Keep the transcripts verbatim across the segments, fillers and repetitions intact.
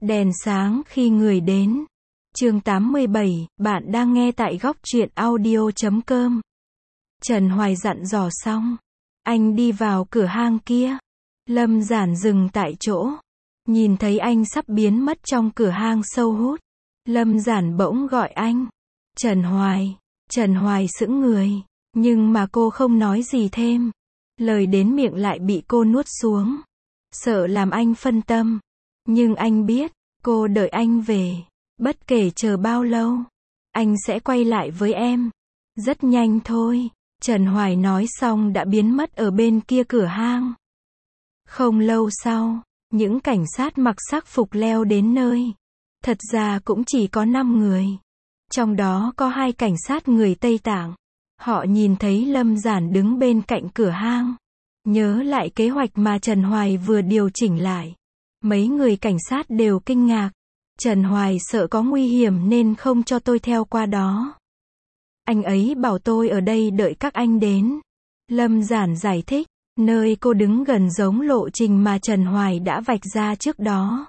Đèn sáng khi người đến. Chương tám mươi bảy, bạn đang nghe tại góc truyện audio chấm com. Trần Hoài dặn dò xong, anh đi vào cửa hang kia. Lâm Giản dừng tại chỗ, nhìn thấy anh sắp biến mất trong cửa hang sâu hút. Lâm Giản bỗng gọi anh. Trần Hoài. Trần Hoài sững người, nhưng mà cô không nói gì thêm. Lời đến miệng lại bị cô nuốt xuống, sợ làm anh phân tâm. Nhưng anh biết, cô đợi anh về, bất kể chờ bao lâu, anh sẽ quay lại với em. Rất nhanh thôi. Trần Hoài nói xong đã biến mất ở bên kia cửa hang. Không lâu sau, những cảnh sát mặc sắc phục leo đến nơi. Thật ra cũng chỉ có năm người. Trong đó có hai cảnh sát người Tây Tạng. Họ nhìn thấy Lâm Giản đứng bên cạnh cửa hang. Nhớ lại kế hoạch mà Trần Hoài vừa điều chỉnh lại. Mấy người cảnh sát đều kinh ngạc. Trần Hoài sợ có nguy hiểm nên không cho tôi theo qua đó. Anh ấy bảo tôi ở đây đợi các anh đến. Lâm Giản giải thích, nơi cô đứng gần giống lộ trình mà Trần Hoài đã vạch ra trước đó.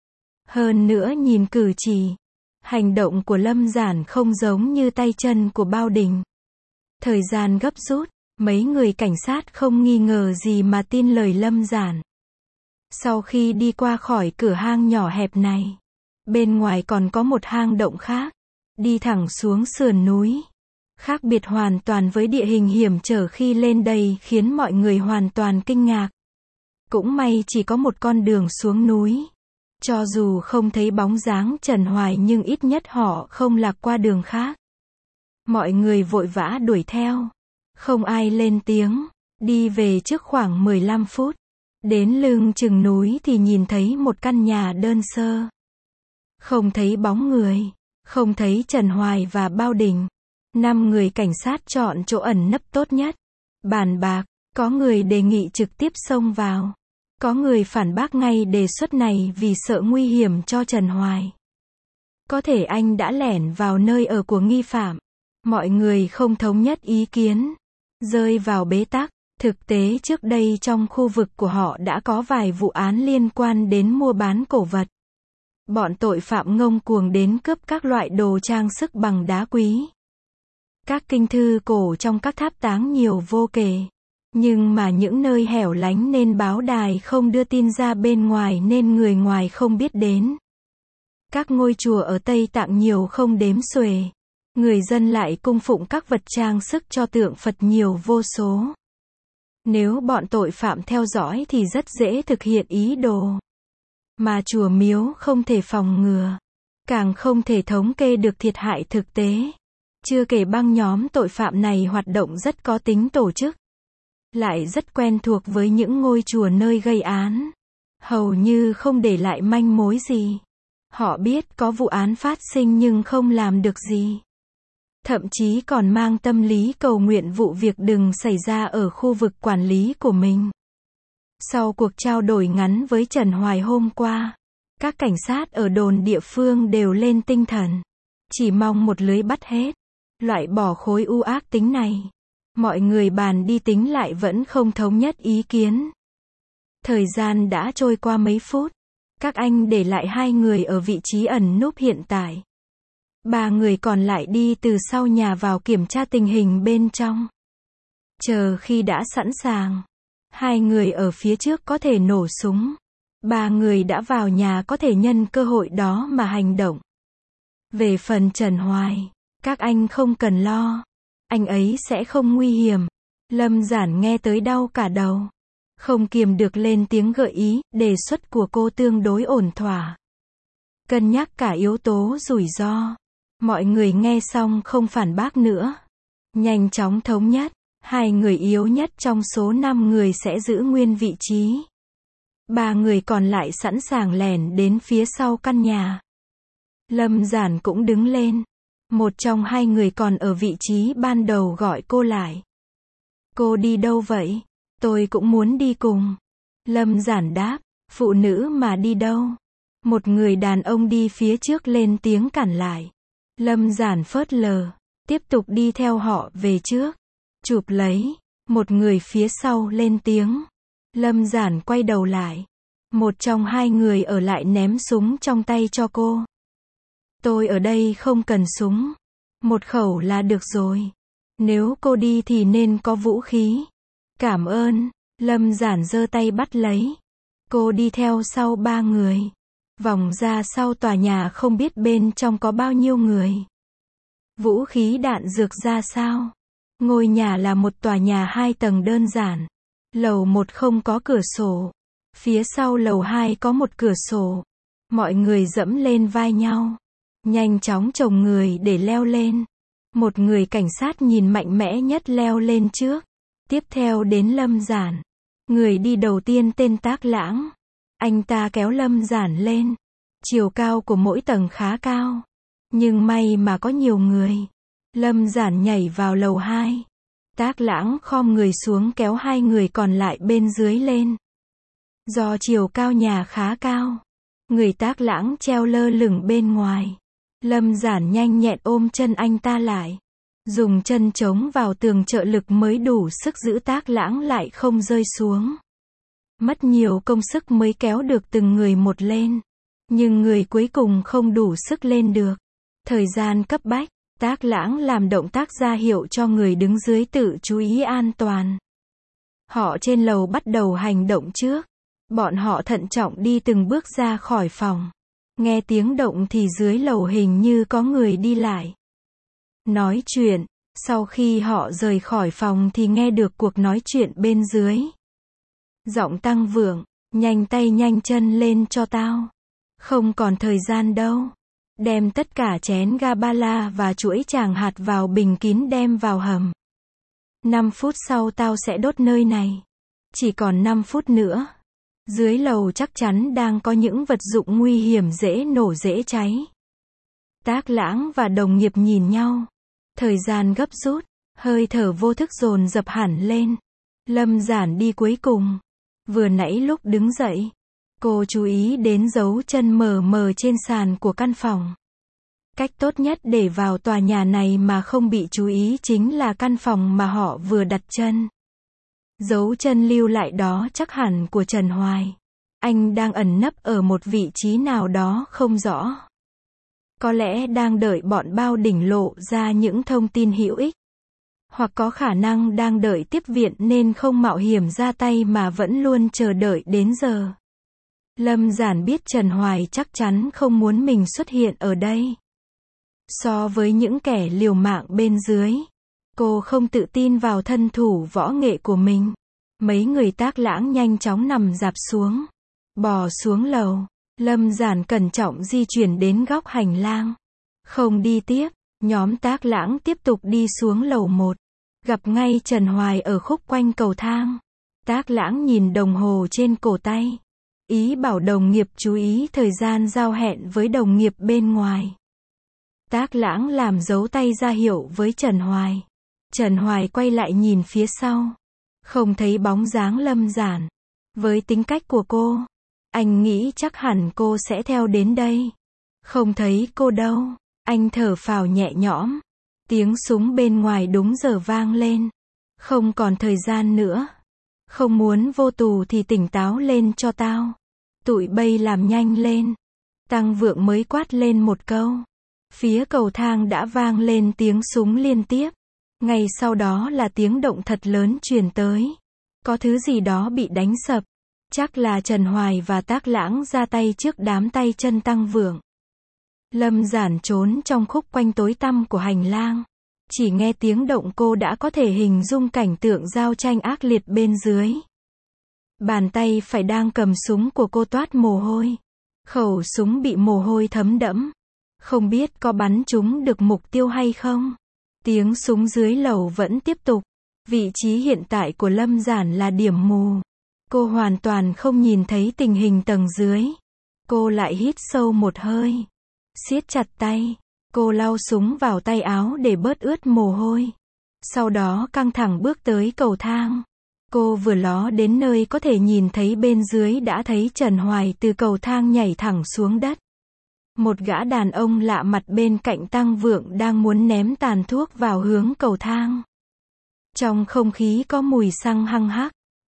Hơn nữa nhìn cử chỉ, hành động của Lâm Giản không giống như tay chân của Bao Đình. Thời gian gấp rút, mấy người cảnh sát không nghi ngờ gì mà tin lời Lâm Giản. Sau khi đi qua khỏi cửa hang nhỏ hẹp này, bên ngoài còn có một hang động khác, đi thẳng xuống sườn núi. Khác biệt hoàn toàn với địa hình hiểm trở khi lên đây khiến mọi người hoàn toàn kinh ngạc. Cũng may chỉ có một con đường xuống núi. Cho dù không thấy bóng dáng Trần Hoài nhưng ít nhất họ không lạc qua đường khác. Mọi người vội vã đuổi theo. Không ai lên tiếng. Đi về trước khoảng mười lăm phút. Đến lưng chừng núi thì nhìn thấy một căn nhà đơn sơ. Không thấy bóng người. Không thấy Trần Hoài và Bao Đình. Năm người cảnh sát chọn chỗ ẩn nấp tốt nhất. Bàn bạc, có người đề nghị trực tiếp xông vào. Có người phản bác ngay đề xuất này vì sợ nguy hiểm cho Trần Hoài. Có thể anh đã lẻn vào nơi ở của nghi phạm. Mọi người không thống nhất ý kiến. Rơi vào bế tắc. Thực tế trước đây trong khu vực của họ đã có vài vụ án liên quan đến mua bán cổ vật. Bọn tội phạm ngông cuồng đến cướp các loại đồ trang sức bằng đá quý. Các kinh thư cổ trong các tháp táng nhiều vô kể. Nhưng mà những nơi hẻo lánh nên báo đài không đưa tin ra bên ngoài nên người ngoài không biết đến. Các ngôi chùa ở Tây Tạng nhiều không đếm xuể. Người dân lại cung phụng các vật trang sức cho tượng Phật nhiều vô số. Nếu bọn tội phạm theo dõi thì rất dễ thực hiện ý đồ. Mà chùa miếu không thể phòng ngừa. Càng không thể thống kê được thiệt hại thực tế. Chưa kể băng nhóm tội phạm này hoạt động rất có tính tổ chức. Lại rất quen thuộc với những ngôi chùa nơi gây án. Hầu như không để lại manh mối gì. Họ biết có vụ án phát sinh nhưng không làm được gì. Thậm chí còn mang tâm lý cầu nguyện vụ việc đừng xảy ra ở khu vực quản lý của mình. Sau cuộc trao đổi ngắn với Trần Hoài hôm qua, các cảnh sát ở đồn địa phương đều lên tinh thần. Chỉ mong một lưới bắt hết. Loại bỏ khối u ác tính này. Mọi người bàn đi tính lại vẫn không thống nhất ý kiến. Thời gian đã trôi qua mấy phút. Các anh để lại hai người ở vị trí ẩn núp hiện tại. Ba người còn lại đi từ sau nhà vào kiểm tra tình hình bên trong. Chờ khi đã sẵn sàng. Hai người ở phía trước có thể nổ súng. Ba người đã vào nhà có thể nhân cơ hội đó mà hành động. Về phần Trần Hoài, các anh không cần lo. Anh ấy sẽ không nguy hiểm. Lâm Giản nghe tới đau cả đầu. Không kiềm được lên tiếng gợi ý, đề xuất của cô tương đối ổn thỏa. Cân nhắc cả yếu tố rủi ro. Mọi người nghe xong không phản bác nữa. Nhanh chóng thống nhất. Hai người yếu nhất trong số năm người sẽ giữ nguyên vị trí. Ba người còn lại sẵn sàng lẻn đến phía sau căn nhà. Lâm Giản cũng đứng lên. Một trong hai người còn ở vị trí ban đầu gọi cô lại. Cô đi đâu vậy? Tôi cũng muốn đi cùng. Lâm Giản đáp, phụ nữ mà đi đâu? Một người đàn ông đi phía trước lên tiếng cản lại. Lâm Giản phớt lờ, tiếp tục đi theo họ về trước. Chụp lấy. Một người phía sau lên tiếng. Lâm Giản quay đầu lại. Một trong hai người ở lại ném súng trong tay cho cô. Tôi ở đây không cần súng. Một khẩu là được rồi. Nếu cô đi thì nên có vũ khí. Cảm ơn. Lâm Giản giơ tay bắt lấy. Cô đi theo sau ba người. Vòng ra sau tòa nhà không biết bên trong có bao nhiêu người. Vũ khí đạn dược ra sao? Ngôi nhà là một tòa nhà hai tầng đơn giản. Lầu một không có cửa sổ. Phía sau lầu hai có một cửa sổ. Mọi người dẫm lên vai nhau. Nhanh chóng chồng người để leo lên. Một người cảnh sát nhìn mạnh mẽ nhất leo lên trước. Tiếp theo đến Lâm Giản. Người đi đầu tiên tên Tác Lãng. Anh ta kéo Lâm Giản lên. Chiều cao của mỗi tầng khá cao. Nhưng may mà có nhiều người. Lâm Giản nhảy vào lầu hai. Tác Lãng khom người xuống kéo hai người còn lại bên dưới lên. Do chiều cao nhà khá cao, người Tác Lãng treo lơ lửng bên ngoài. Lâm Giản nhanh nhẹn ôm chân anh ta lại. Dùng chân chống vào tường trợ lực mới đủ sức giữ Tác Lãng lại không rơi xuống. Mất nhiều công sức mới kéo được từng người một lên. Nhưng người cuối cùng không đủ sức lên được. Thời gian cấp bách, Tác Lãng làm động tác ra hiệu cho người đứng dưới tự chú ý an toàn. Họ trên lầu bắt đầu hành động trước. Bọn họ thận trọng đi từng bước ra khỏi phòng. Nghe tiếng động thì dưới lầu hình như có người đi lại. Nói chuyện, sau khi họ rời khỏi phòng thì nghe được cuộc nói chuyện bên dưới. Giọng Tăng Vượng, nhanh tay nhanh chân lên cho tao. Không còn thời gian đâu. Đem tất cả chén Gabala và chuỗi tràng hạt vào bình kín đem vào hầm. năm phút sau tao sẽ đốt nơi này. Chỉ còn năm phút nữa. Dưới lầu chắc chắn đang có những vật dụng nguy hiểm dễ nổ dễ cháy. Tác Lãng và đồng nghiệp nhìn nhau. Thời gian gấp rút, hơi thở vô thức dồn dập hẳn lên. Lâm Giản đi cuối cùng. Vừa nãy lúc đứng dậy, cô chú ý đến dấu chân mờ mờ trên sàn của căn phòng. Cách tốt nhất để vào tòa nhà này mà không bị chú ý chính là căn phòng mà họ vừa đặt chân. Dấu chân lưu lại đó chắc hẳn của Trần Hoài. Anh đang ẩn nấp ở một vị trí nào đó không rõ. Có lẽ đang đợi bọn Bao Đỉnh lộ ra những thông tin hữu ích. Hoặc có khả năng đang đợi tiếp viện nên không mạo hiểm ra tay mà vẫn luôn chờ đợi đến giờ. Lâm Giản biết Trần Hoài chắc chắn không muốn mình xuất hiện ở đây. So với những kẻ liều mạng bên dưới, cô không tự tin vào thân thủ võ nghệ của mình. Mấy người Tác Lãng nhanh chóng nằm dạp xuống. Bò xuống lầu. Lâm Giản cẩn trọng di chuyển đến góc hành lang. Không đi tiếp. Nhóm Tác Lãng tiếp tục đi xuống lầu một. Gặp ngay Trần Hoài ở khúc quanh cầu thang. Tác Lãng nhìn đồng hồ trên cổ tay. Ý bảo đồng nghiệp chú ý thời gian giao hẹn với đồng nghiệp bên ngoài. Tác Lãng làm dấu tay ra hiệu với Trần Hoài. Trần Hoài quay lại nhìn phía sau. Không thấy bóng dáng Lâm Giản. Với tính cách của cô, anh nghĩ chắc hẳn cô sẽ theo đến đây. Không thấy cô đâu. Anh thở phào nhẹ nhõm. Tiếng súng bên ngoài đúng giờ vang lên. Không còn thời gian nữa. Không muốn vô tù thì tỉnh táo lên cho tao. Tụi bay làm nhanh lên. Tăng Vượng mới quát lên một câu. Phía cầu thang đã vang lên tiếng súng liên tiếp. Ngay sau đó là tiếng động thật lớn truyền tới. Có thứ gì đó bị đánh sập. Chắc là Trần Hoài và Tác Lãng ra tay trước đám tay chân Tăng Vượng. Lâm Giản trốn trong khúc quanh tối tăm của hành lang. Chỉ nghe tiếng động cô đã có thể hình dung cảnh tượng giao tranh ác liệt bên dưới. Bàn tay phải đang cầm súng của cô toát mồ hôi. Khẩu súng bị mồ hôi thấm đẫm. Không biết có bắn trúng được mục tiêu hay không. Tiếng súng dưới lầu vẫn tiếp tục. Vị trí hiện tại của Lâm Giản là điểm mù. Cô hoàn toàn không nhìn thấy tình hình tầng dưới. Cô lại hít sâu một hơi. Siết chặt tay. Cô lau súng vào tay áo để bớt ướt mồ hôi. Sau đó căng thẳng bước tới cầu thang. Cô vừa ló đến nơi có thể nhìn thấy bên dưới đã thấy Trần Hoài từ cầu thang nhảy thẳng xuống đất. Một gã đàn ông lạ mặt bên cạnh Tăng Vượng đang muốn ném tàn thuốc vào hướng cầu thang. Trong không khí có mùi xăng hăng hắc.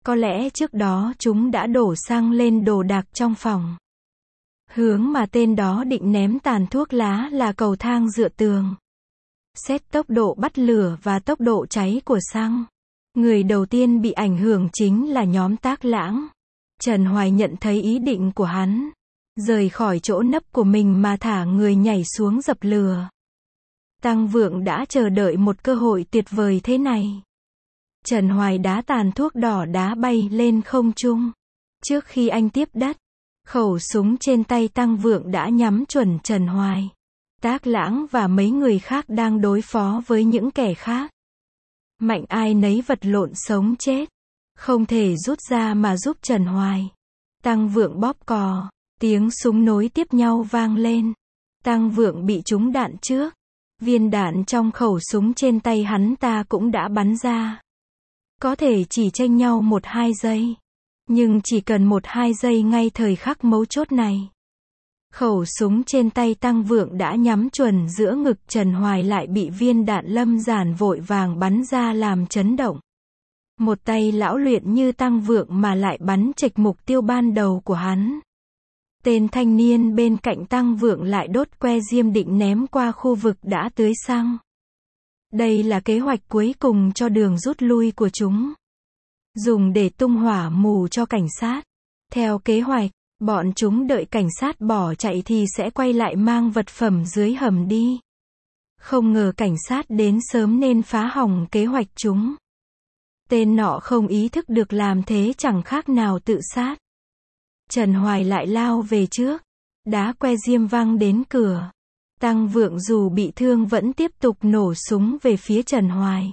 Có lẽ trước đó chúng đã đổ xăng lên đồ đạc trong phòng. Hướng mà tên đó định ném tàn thuốc lá là cầu thang dựa tường. Xét tốc độ bắt lửa và tốc độ cháy của xăng, người đầu tiên bị ảnh hưởng chính là nhóm Tác Lãng. Trần Hoài nhận thấy ý định của hắn, rời khỏi chỗ nấp của mình mà thả người nhảy xuống dập lửa. Tăng Vượng đã chờ đợi một cơ hội tuyệt vời thế này. Trần Hoài đá tàn thuốc đỏ đá bay lên không trung. Trước khi anh tiếp đất, khẩu súng trên tay Tăng Vượng đã nhắm chuẩn Trần Hoài. Tác Lãng và mấy người khác đang đối phó với những kẻ khác. Mạnh ai nấy vật lộn sống chết. Không thể rút ra mà giúp Trần Hoài. Tăng Vượng bóp cò. Tiếng súng nối tiếp nhau vang lên. Tăng Vượng bị trúng đạn trước. Viên đạn trong khẩu súng trên tay hắn ta cũng đã bắn ra. Có thể chỉ chênh nhau một hai giây. Nhưng chỉ cần một hai giây ngay thời khắc mấu chốt này. Khẩu súng trên tay Tăng Vượng đã nhắm chuẩn giữa ngực Trần Hoài lại bị viên đạn lâm giản vội vàng bắn ra làm chấn động. Một tay lão luyện như Tăng Vượng mà lại bắn trịch mục tiêu ban đầu của hắn. Tên thanh niên bên cạnh Tăng Vượng lại đốt que diêm định ném qua khu vực đã tưới xăng. Đây là kế hoạch cuối cùng cho đường rút lui của chúng. Dùng để tung hỏa mù cho cảnh sát. Theo kế hoạch, bọn chúng đợi cảnh sát bỏ chạy thì sẽ quay lại mang vật phẩm dưới hầm đi. Không ngờ cảnh sát đến sớm nên phá hỏng kế hoạch chúng. Tên nọ không ý thức được làm thế chẳng khác nào tự sát. Trần Hoài lại lao về trước. Đá que diêm văng đến cửa. Tăng Vượng dù bị thương vẫn tiếp tục nổ súng về phía Trần Hoài.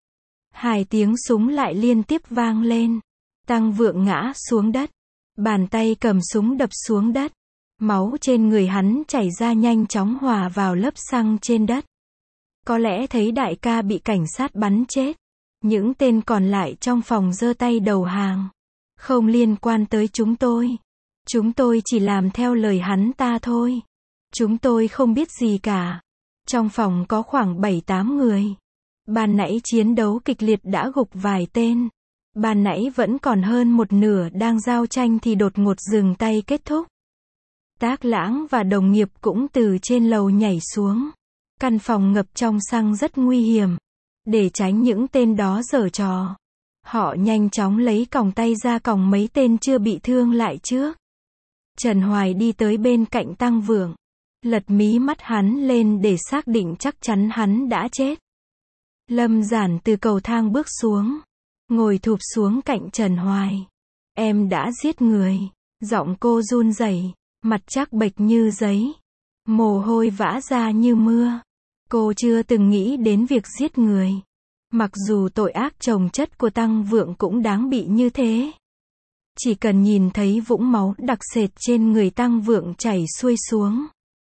Hai tiếng súng lại liên tiếp vang lên. Tăng Vượng ngã xuống đất. Bàn tay cầm súng đập xuống đất. Máu trên người hắn chảy ra nhanh chóng hòa vào lớp xăng trên đất. Có lẽ thấy đại ca bị cảnh sát bắn chết. Những tên còn lại trong phòng giơ tay đầu hàng. Không liên quan tới chúng tôi. Chúng tôi chỉ làm theo lời hắn ta thôi. Chúng tôi không biết gì cả. Trong phòng có khoảng bảy tám người. Ban nãy chiến đấu kịch liệt đã gục vài tên. Ban nãy vẫn còn hơn một nửa đang giao tranh thì đột ngột dừng tay kết thúc. Tác Lãng và đồng nghiệp cũng từ trên lầu nhảy xuống. Căn phòng ngập trong xăng rất nguy hiểm. Để tránh những tên đó giở trò, họ nhanh chóng lấy còng tay ra còng mấy tên chưa bị thương lại trước. Trần Hoài đi tới bên cạnh Tăng Vượng. Lật mí mắt hắn lên để xác định chắc chắn hắn đã chết. Lâm Giản từ cầu thang bước xuống. Ngồi thụp xuống cạnh Trần Hoài. Em đã giết người. Giọng cô run rẩy, mặt trắng bệch như giấy. Mồ hôi vã ra như mưa. Cô chưa từng nghĩ đến việc giết người. Mặc dù tội ác chồng chất của Tăng Vượng cũng đáng bị như thế. Chỉ cần nhìn thấy vũng máu đặc sệt trên người Tăng Vượng chảy xuôi xuống.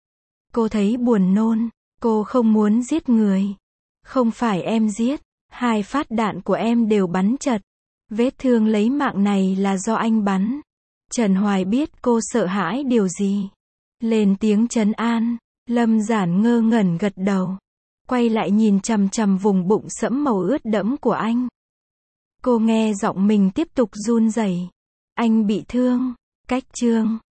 Cô thấy buồn nôn. Cô không muốn giết người. Không phải em giết. Hai phát đạn của em đều bắn chật. Vết thương lấy mạng này là do anh bắn. Trần Hoài biết cô sợ hãi điều gì. Lên tiếng trấn an. Lâm Giản ngơ ngẩn gật đầu. Quay lại nhìn chằm chằm vùng bụng sẫm màu ướt đẫm của anh. Cô nghe giọng mình tiếp tục run rẩy. Anh bị thương. Cách chương